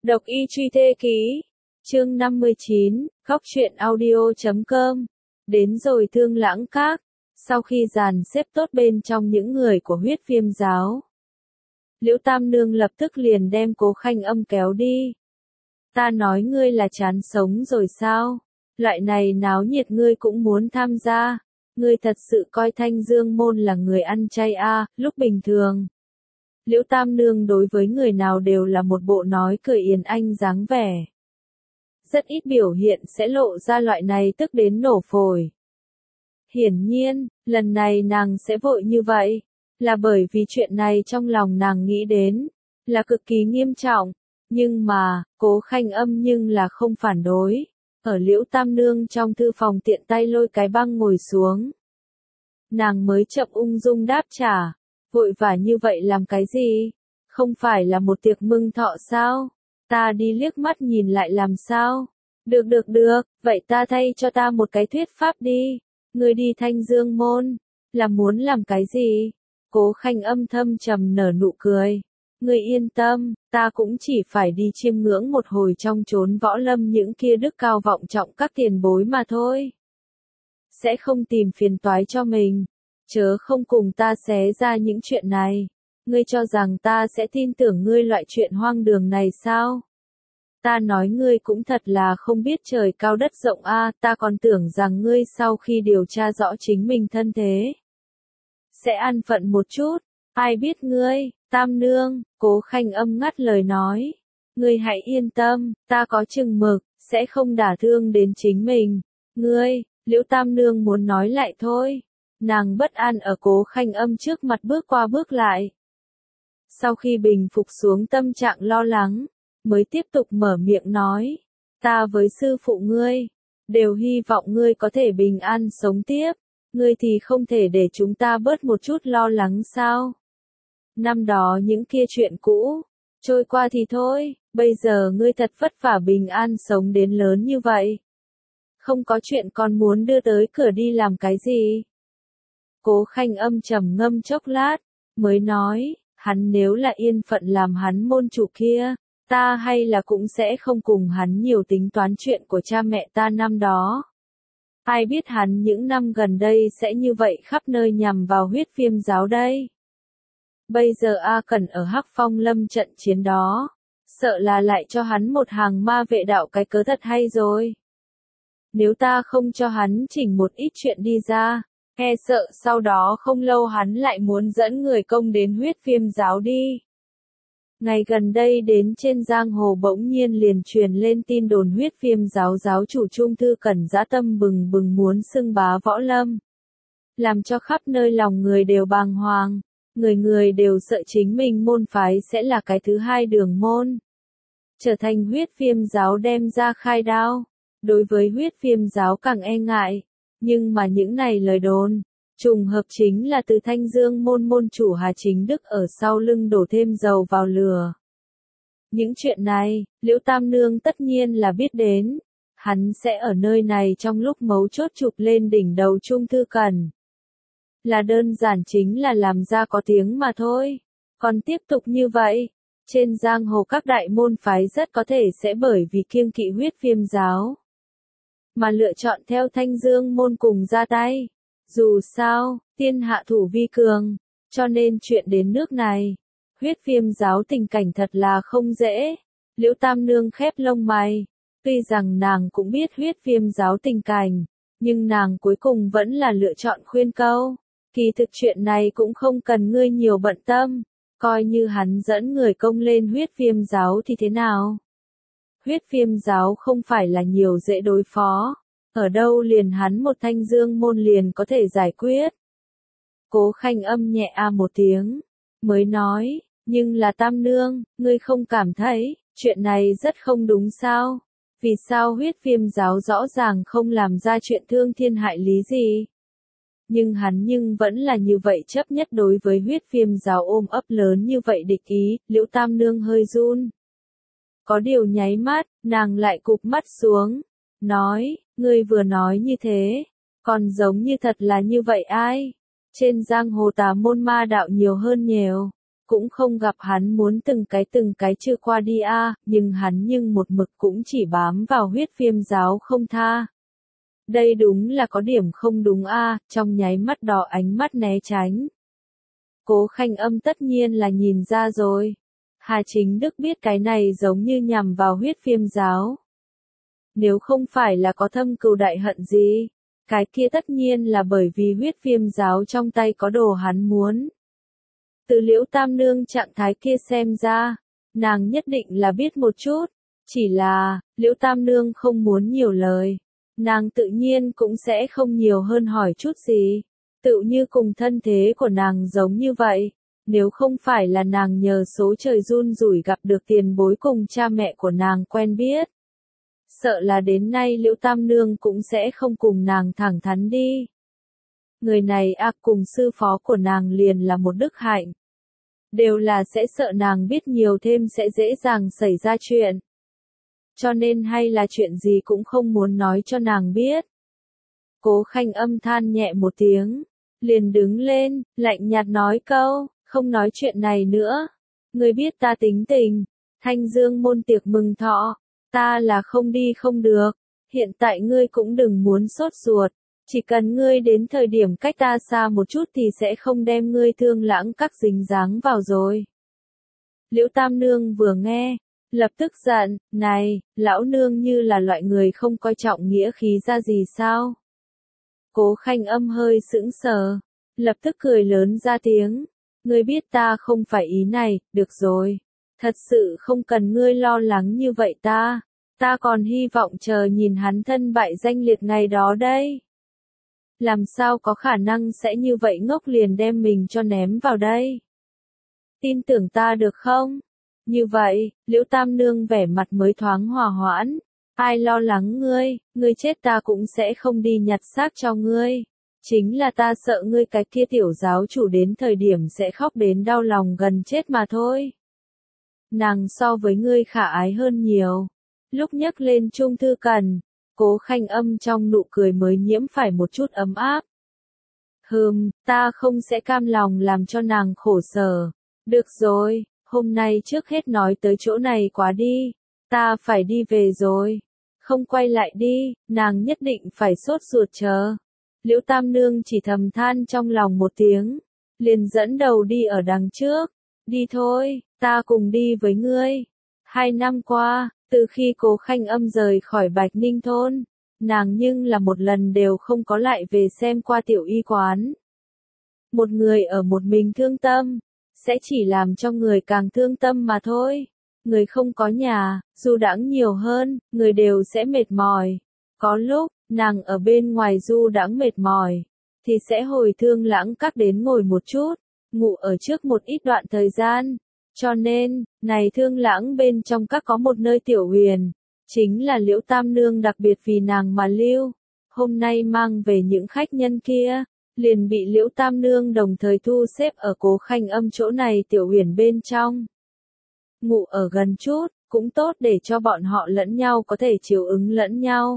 Độc y truy thê ký. Chương 59, Góc truyện audio.com. Đến rồi Thương Lãng Các. Sau khi dàn xếp tốt bên trong những người của Huyết Viêm giáo, Liễu Tam Nương lập tức liền đem Cố Khanh Âm kéo đi. Ta nói ngươi là chán sống rồi sao? Loại này náo nhiệt ngươi cũng muốn tham gia? Ngươi thật sự coi Thanh Dương môn là người ăn chay à? Lúc bình thường, Liễu Tam Nương đối với người nào đều là một bộ nói cười yền anh dáng vẻ. Rất ít biểu hiện sẽ lộ ra loại này tức đến nổ phổi. Hiển nhiên, lần này nàng sẽ vội như vậy, là bởi vì chuyện này trong lòng nàng nghĩ đến, là cực kỳ nghiêm trọng. Nhưng mà, Cố Khanh Âm nhưng là không phản đối. Ở Liễu Tam Nương trong thư phòng tiện tay lôi cái băng ngồi xuống. Nàng mới chậm ung dung đáp trả. Vội vã như vậy làm cái gì? Không phải là một tiệc mừng thọ sao? Ta đi liếc mắt nhìn lại làm sao? Được, vậy ta thay cho ta một cái thuyết pháp đi. Ngươi đi Thanh Dương môn, là muốn làm cái gì? Cố Khanh Âm thâm trầm nở nụ cười. Ngươi yên tâm, ta cũng chỉ phải đi chiêm ngưỡng một hồi trong chốn võ lâm những kia đức cao vọng trọng các tiền bối mà thôi. Sẽ không tìm phiền toái cho mình. Chớ không cùng ta xé ra những chuyện này. Ngươi cho rằng ta sẽ tin tưởng ngươi loại chuyện hoang đường này sao? Ta nói ngươi cũng thật là không biết trời cao đất rộng a, ta còn tưởng rằng ngươi sau khi điều tra rõ chính mình thân thế, sẽ an phận một chút. Ai biết ngươi, Tam Nương, Cố Khanh Âm ngắt lời nói. Ngươi hãy yên tâm, ta có chừng mực, sẽ không đả thương đến chính mình. Ngươi, Liễu Tam Nương muốn nói lại thôi. Nàng bất an ở Cố Khanh Âm trước mặt bước qua bước lại. Sau khi bình phục xuống tâm trạng lo lắng, mới tiếp tục mở miệng nói. Ta với sư phụ ngươi, đều hy vọng ngươi có thể bình an sống tiếp. Ngươi thì không thể để chúng ta bớt một chút lo lắng sao? Năm đó những kia chuyện cũ, trôi qua thì thôi, bây giờ ngươi thật vất vả bình an sống đến lớn như vậy. Không có chuyện còn muốn đưa tới cửa đi làm cái gì? Cố Khanh Âm trầm ngâm chốc lát, mới nói, hắn nếu là yên phận làm hắn môn chủ kia, ta hay là cũng sẽ không cùng hắn nhiều tính toán chuyện của cha mẹ ta năm đó. Ai biết hắn những năm gần đây sẽ như vậy khắp nơi nhằm vào Huyết Viêm giáo đây. Bây giờ A Cẩn ở Hắc Phong Lâm trận chiến đó, sợ là lại cho hắn một hàng ma vệ đạo cái cớ thật hay rồi. Nếu ta không cho hắn chỉnh một ít chuyện đi ra, e sợ sau đó không lâu hắn lại muốn dẫn người công đến Huyết Viêm giáo đi. Ngày gần đây đến trên giang hồ bỗng nhiên liền truyền lên tin đồn Huyết Viêm giáo giáo chủ Trung Thư Cẩn dã tâm bừng bừng muốn xưng bá võ lâm, làm cho khắp nơi lòng người đều bàng hoàng, người đều sợ chính mình môn phái sẽ là cái thứ hai đường môn, trở thành Huyết Viêm giáo đem ra khai đao. Đối với Huyết Viêm giáo càng e ngại, nhưng mà những này lời đồn, trùng hợp chính là từ Thanh Dương môn môn chủ Hà Chính Đức ở sau lưng đổ thêm dầu vào lửa. Những chuyện này, Liễu Tam Nương tất nhiên là biết đến. Hắn sẽ ở nơi này trong lúc mấu chốt chụp lên đỉnh đầu Trung Thư Cẩn. Là đơn giản chính là làm ra có tiếng mà thôi. Còn tiếp tục như vậy, trên giang hồ các đại môn phái rất có thể sẽ bởi vì kiêng kỵ Huyết Viêm giáo mà lựa chọn theo Thanh Dương môn cùng ra tay. Dù sao, thiên hạ thủ vi cường, cho nên chuyện đến nước này, Huyết Viêm giáo tình cảnh thật là không dễ. Liễu Tam Nương khép lông mày, tuy rằng nàng cũng biết Huyết Viêm giáo tình cảnh, nhưng nàng cuối cùng vẫn là lựa chọn khuyên câu. Kỳ thực chuyện này cũng không cần ngươi nhiều bận tâm, coi như hắn dẫn người công lên Huyết Viêm giáo thì thế nào? Huyết Viêm giáo không phải là nhiều dễ đối phó, ở đâu liền hắn một Thanh Dương môn liền có thể giải quyết. Cố Khanh Âm nhẹ a một tiếng, mới nói, nhưng là Tam Nương, ngươi không cảm thấy, chuyện này rất không đúng sao? Vì sao Huyết Viêm giáo rõ ràng không làm ra chuyện thương thiên hại lý gì? Nhưng hắn vẫn là như vậy chấp nhất đối với Huyết Viêm giáo ôm ấp lớn như vậy địch ý. Liễu Tam Nương hơi run. Có điều nháy mắt, nàng lại cụp mắt xuống, nói, ngươi vừa nói như thế, còn giống như thật là như vậy ai? Trên giang hồ tà môn ma đạo nhiều hơn nhiều, cũng không gặp hắn muốn từng cái chưa qua đi nhưng hắn một mực cũng chỉ bám vào huyết viêm giáo không tha. Đây đúng là có điểm không đúng trong nháy mắt đó ánh mắt né tránh. Cố Khanh Âm tất nhiên là nhìn ra rồi. Hà Chính Đức biết cái này giống như nhằm vào huyết viêm giáo. Nếu không phải là có thâm cừu đại hận gì, cái kia tất nhiên là bởi vì huyết viêm giáo trong tay có đồ hắn muốn. Từ Liễu Tam Nương trạng thái kia xem ra, nàng nhất định là biết một chút, chỉ là, Liễu Tam Nương không muốn nhiều lời. Nàng tự nhiên cũng sẽ không nhiều hơn hỏi chút gì, tự như cùng thân thế của nàng giống như vậy, nếu không phải là nàng nhờ số trời run rủi gặp được tiền bối cùng cha mẹ của nàng quen biết. Sợ là đến nay Liễu Tam Nương cũng sẽ không cùng nàng thẳng thắn đi. Người này cùng sư phó của nàng liền là một đức hạnh. Đều là sẽ sợ nàng biết nhiều thêm sẽ dễ dàng xảy ra chuyện. Cho nên hay là chuyện gì cũng không muốn nói cho nàng biết. Cố Khanh Âm than nhẹ một tiếng, liền đứng lên, lạnh nhạt nói câu, không nói chuyện này nữa. Ngươi biết ta tính tình, Thanh Dương môn tiệc mừng thọ, ta là không đi không được, hiện tại ngươi cũng đừng muốn sốt ruột, chỉ cần ngươi đến thời điểm cách ta xa một chút thì sẽ không đem ngươi Thương Lãng Các dính dáng vào rồi. Liễu Tam Nương vừa nghe, lập tức giận, này, lão nương như là loại người không coi trọng nghĩa khí ra gì sao? Cố Khanh Âm hơi sững sờ, lập tức cười lớn ra tiếng, ngươi biết ta không phải ý này, được rồi, thật sự không cần ngươi lo lắng như vậy ta còn hy vọng chờ nhìn hắn thân bại danh liệt ngày đó đây. Làm sao có khả năng sẽ như vậy ngốc liền đem mình cho ném vào đây? Tin tưởng ta được không? Như vậy, Liễu Tam Nương vẻ mặt mới thoáng hòa hoãn. Ai lo lắng ngươi chết ta cũng sẽ không đi nhặt xác cho ngươi. Chính là ta sợ ngươi cái kia tiểu giáo chủ đến thời điểm sẽ khóc đến đau lòng gần chết mà thôi. Nàng so với ngươi khả ái hơn nhiều. Lúc nhấc lên Trung Thư Cần, Cố Khanh Âm trong nụ cười mới nhiễm phải một chút ấm áp. Ta không sẽ cam lòng làm cho nàng khổ sở. Được rồi, hôm nay trước hết nói tới chỗ này quá đi. Ta phải đi về rồi. Không quay lại đi, nàng nhất định phải sốt ruột chờ. Liễu Tam Nương chỉ thầm than trong lòng một tiếng, liền dẫn đầu đi ở đằng trước. Đi thôi, ta cùng đi với ngươi. 2 năm qua, từ khi Cố Khanh Âm rời khỏi Bạch Ninh thôn, nàng nhưng là một lần đều không có lại về xem qua tiểu y quán. Một người ở một mình thương tâm, sẽ chỉ làm cho người càng thương tâm mà thôi. Người không có nhà, du đãng nhiều hơn, người đều sẽ mệt mỏi. Có lúc, nàng ở bên ngoài du đãng mệt mỏi, thì sẽ hồi Thương Lãng Các đến ngồi một chút, ngủ ở trước một ít đoạn thời gian. Cho nên, này Thương Lãng bên trong các có một nơi tiểu huyền, chính là Liễu Tam Nương đặc biệt vì nàng mà lưu. Hôm nay mang về những khách nhân kia, liền bị Liễu Tam Nương đồng thời thu xếp ở Cố Khanh Âm chỗ này tiểu huyền bên trong. Ngủ ở gần chút, cũng tốt để cho bọn họ lẫn nhau có thể chiều ứng lẫn nhau.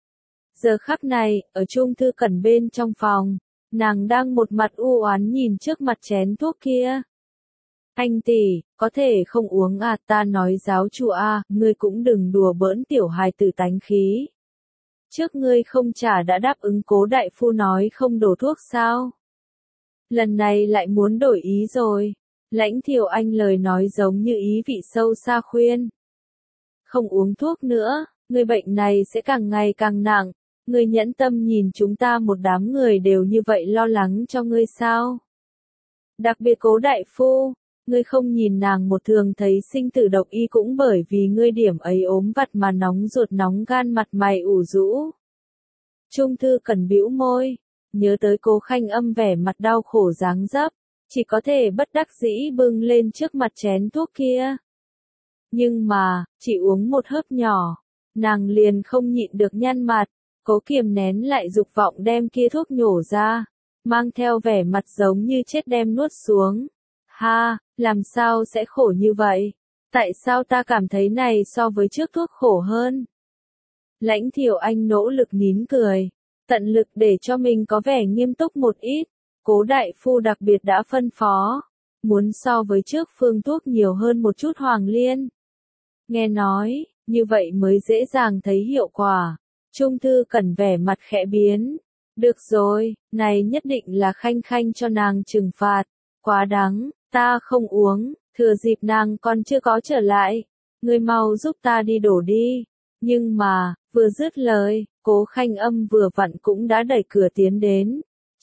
Giờ khắc này, ở Trung Thư Cẩn bên trong phòng, nàng đang một mặt u oán nhìn trước mặt chén thuốc kia. Anh tỷ, có thể không uống ta nói giáo chủ ngươi cũng đừng đùa bỡn tiểu hài tử tánh khí. Trước ngươi không trả đã đáp ứng Cố đại phu nói không đổ thuốc sao? Lần này lại muốn đổi ý rồi. Lãnh Thiều Anh lời nói giống như ý vị sâu xa khuyên. Không uống thuốc nữa, người bệnh này sẽ càng ngày càng nặng. Ngươi nhẫn tâm nhìn chúng ta một đám người đều như vậy lo lắng cho ngươi sao? Đặc biệt Cố đại phu, ngươi không nhìn nàng một thường thấy sinh tử độc y cũng bởi vì ngươi điểm ấy ốm vặt mà nóng ruột nóng gan mặt mày ủ rũ. Trung Thư Cẩn bĩu môi, nhớ tới Cố Khanh Âm vẻ mặt đau khổ dáng dấp, chỉ có thể bất đắc dĩ bưng lên trước mặt chén thuốc kia. Nhưng mà, chỉ uống một hớp nhỏ, nàng liền không nhịn được nhăn mặt, cố kiềm nén lại dục vọng đem kia thuốc nhổ ra, mang theo vẻ mặt giống như chết đem nuốt xuống. Ha, làm sao sẽ khổ như vậy? Tại sao ta cảm thấy này so với trước thuốc khổ hơn? Lãnh Thiều Anh nỗ lực nín cười, tận lực để cho mình có vẻ nghiêm túc một ít. Cố đại phu đặc biệt đã phân phó, muốn so với trước phương thuốc nhiều hơn một chút Hoàng Liên. Nghe nói, như vậy mới dễ dàng thấy hiệu quả. Trung Thư Cẩn vẻ mặt khẽ biến. Được rồi, này nhất định là Khanh Khanh cho nàng trừng phạt. Quá đáng, ta không uống, thừa dịp nàng còn chưa có trở lại. Ngươi mau giúp ta đi đổ đi. Nhưng mà, vừa dứt lời, Cố Khanh Âm vừa vặn cũng đã đẩy cửa tiến đến.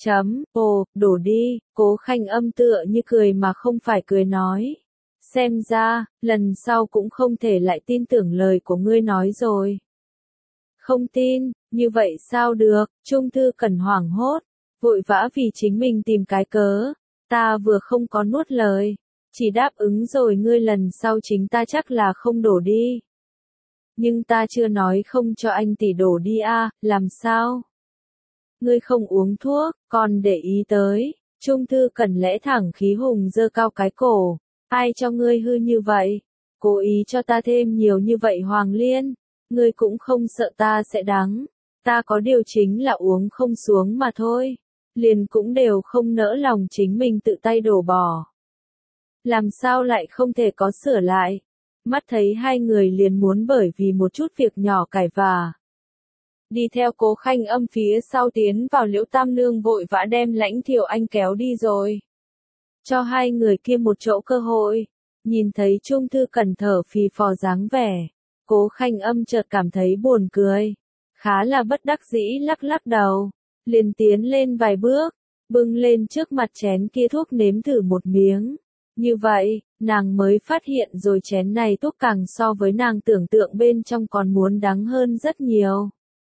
Ồ, đổ đi, Cố Khanh Âm tựa như cười mà không phải cười nói. Xem ra, lần sau cũng không thể lại tin tưởng lời của ngươi nói rồi. Không tin, như vậy sao được, Trung Thư Cẩn hoảng hốt, vội vã vì chính mình tìm cái cớ. Ta vừa không có nuốt lời, chỉ đáp ứng rồi ngươi lần sau chính ta chắc là không đổ đi. Nhưng ta chưa nói không cho anh tỷ đổ đi à, làm sao? Ngươi không uống thuốc, còn để ý tới. Trung Thư Cẩn lẽ thẳng khí hùng giơ cao cái cổ. Ai cho ngươi hư như vậy? Cố ý cho ta thêm nhiều như vậy Hoàng Liên. Ngươi cũng không sợ ta sẽ đắng. Ta có điều chính là uống không xuống mà thôi. Liền cũng đều không nỡ lòng chính mình tự tay đổ bỏ. Làm sao lại không thể có sửa lại? Mắt thấy hai người liền muốn bởi vì một chút việc nhỏ cãi vã. Đi theo Cố Khanh Âm phía sau tiến vào Liễu Tam Nương vội vã đem Lãnh Thiệu Anh kéo đi rồi. Cho hai người kia một chỗ cơ hội. Nhìn thấy Trung Thư Cẩn thở phì phò dáng vẻ. Cố Khanh Âm chợt cảm thấy buồn cười. Khá là bất đắc dĩ lắc lắc đầu. Liền tiến lên vài bước. Bưng lên trước mặt chén kia thuốc nếm thử một miếng. Như vậy, nàng mới phát hiện rồi chén này thuốc càng so với nàng tưởng tượng bên trong còn muốn đắng hơn rất nhiều.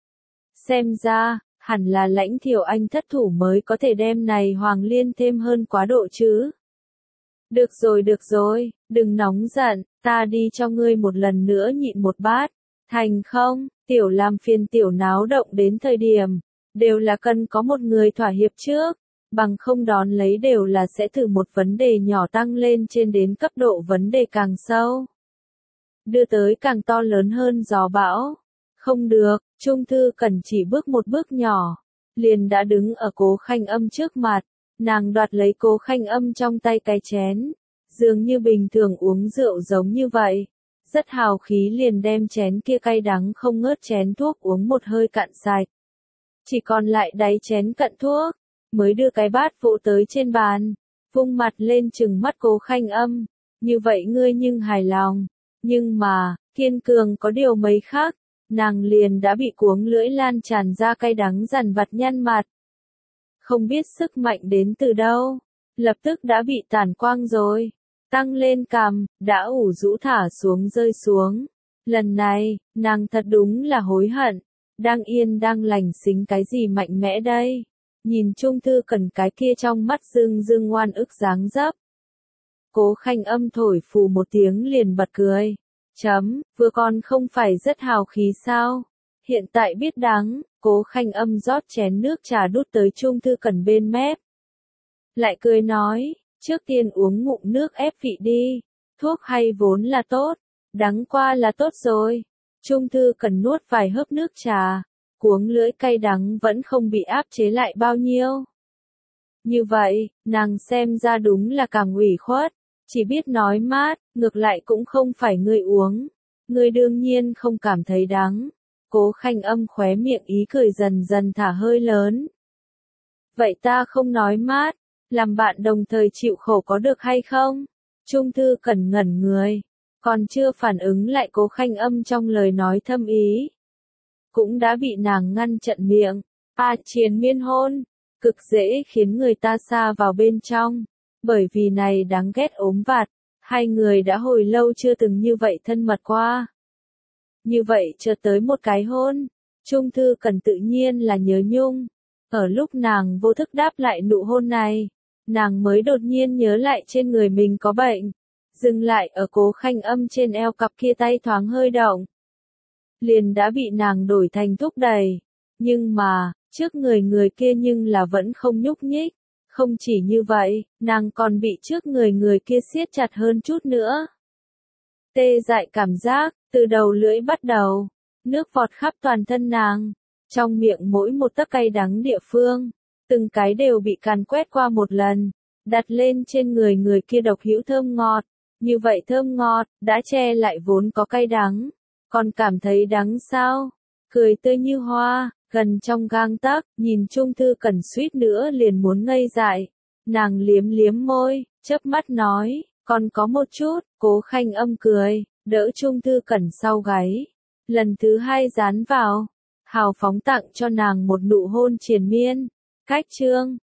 Xem ra, hẳn là Lãnh Thiệu Anh thất thủ mới có thể đem này Hoàng Liên thêm hơn quá độ chứ. Được rồi, đừng nóng giận, ta đi cho ngươi một lần nữa nhịn một bát. Thành không, tiểu làm phiền tiểu náo động đến thời điểm, đều là cần có một người thỏa hiệp trước. Bằng không đón lấy đều là sẽ từ một vấn đề nhỏ tăng lên trên đến cấp độ vấn đề càng sâu. Đưa tới càng to lớn hơn gió bão. Không được, Trung Thư Cẩn chỉ bước một bước nhỏ. Liền đã đứng ở Cố Khanh Âm trước mặt. Nàng đoạt lấy Cố Khanh Âm trong tay cái chén. Dường như bình thường uống rượu giống như vậy. Rất hào khí liền đem chén kia cay đắng không ngớt chén thuốc uống một hơi cạn sạch. Chỉ còn lại đáy chén cận thuốc. Mới đưa cái bát vỗ tới trên bàn, vung mặt lên trừng mắt Cố Khanh Âm, như vậy ngươi nhưng hài lòng, nhưng mà, kiên cường có điều mấy khác, nàng liền đã bị cuống lưỡi lan tràn ra cay đắng dằn vặt nhăn mặt. Không biết sức mạnh đến từ đâu, lập tức đã bị tản quang rồi, tăng lên cằm, đã ủ rũ thả xuống rơi xuống. Lần này, nàng thật đúng là hối hận, đang yên đang lành xính cái gì mạnh mẽ đây. Nhìn Trung Thư Cẩn cái kia trong mắt rưng rưng ngoan ức dáng dấp. Cố Khanh Âm thổi phù một tiếng liền bật cười. Vừa còn không phải rất hào khí sao? Hiện tại biết đắng, Cố Khanh Âm rót chén nước trà đút tới Trung Thư Cẩn bên mép. Lại cười nói, trước tiên uống ngụm nước ép vị đi. Thuốc hay vốn là tốt, đắng qua là tốt rồi. Trung Thư Cẩn nuốt vài hớp nước trà. Cuống lưỡi cay đắng vẫn không bị áp chế lại bao nhiêu. Như vậy, nàng xem ra đúng là càng ủy khuất, chỉ biết nói mát, ngược lại cũng không phải ngươi uống. Ngươi đương nhiên không cảm thấy đắng. Cố Khanh Âm khóe miệng ý cười dần dần thả hơi lớn. Vậy ta không nói mát, làm bạn đồng thời chịu khổ có được hay không? Trung Thư Cẩn ngẩn người, còn chưa phản ứng lại Cố Khanh Âm trong lời nói thâm ý. Cũng đã bị nàng ngăn chặn miệng. Triền miên hôn, cực dễ khiến người ta xa vào bên trong. Bởi vì này đáng ghét ốm vặt, hai người đã hồi lâu chưa từng như vậy thân mật qua. Như vậy chợt tới một cái hôn, Trung Thư Cẩn tự nhiên là nhớ nhung. Ở lúc nàng vô thức đáp lại nụ hôn này, nàng mới đột nhiên nhớ lại trên người mình có bệnh. Dừng lại ở Cố Khanh Âm trên eo cặp kia tay thoáng hơi động. Liền đã bị nàng đổi thành thúc đẩy. Nhưng mà, trước người kia nhưng là vẫn không nhúc nhích. Không chỉ như vậy, nàng còn bị trước người kia siết chặt hơn chút nữa. Tê dại cảm giác, từ đầu lưỡi bắt đầu, nước vọt khắp toàn thân nàng. Trong miệng mỗi một tấc cay đắng địa phương, từng cái đều bị càn quét qua một lần. đặt lên trên người người kia độc hữu thơm ngọt. Như vậy thơm ngọt, đã che lại vốn có cay đắng. Còn cảm thấy đắng sao? Cười tươi như hoa, gần trong gang tấc, nhìn Trung Thư Cẩn suýt nữa liền muốn ngây dại. Nàng liếm liếm môi, chớp mắt nói, còn có một chút. Cố Khanh Âm cười, đỡ Trung Thư Cẩn sau gáy. Lần thứ hai dán vào, hào phóng tặng cho nàng một nụ hôn triền miên. Cách chương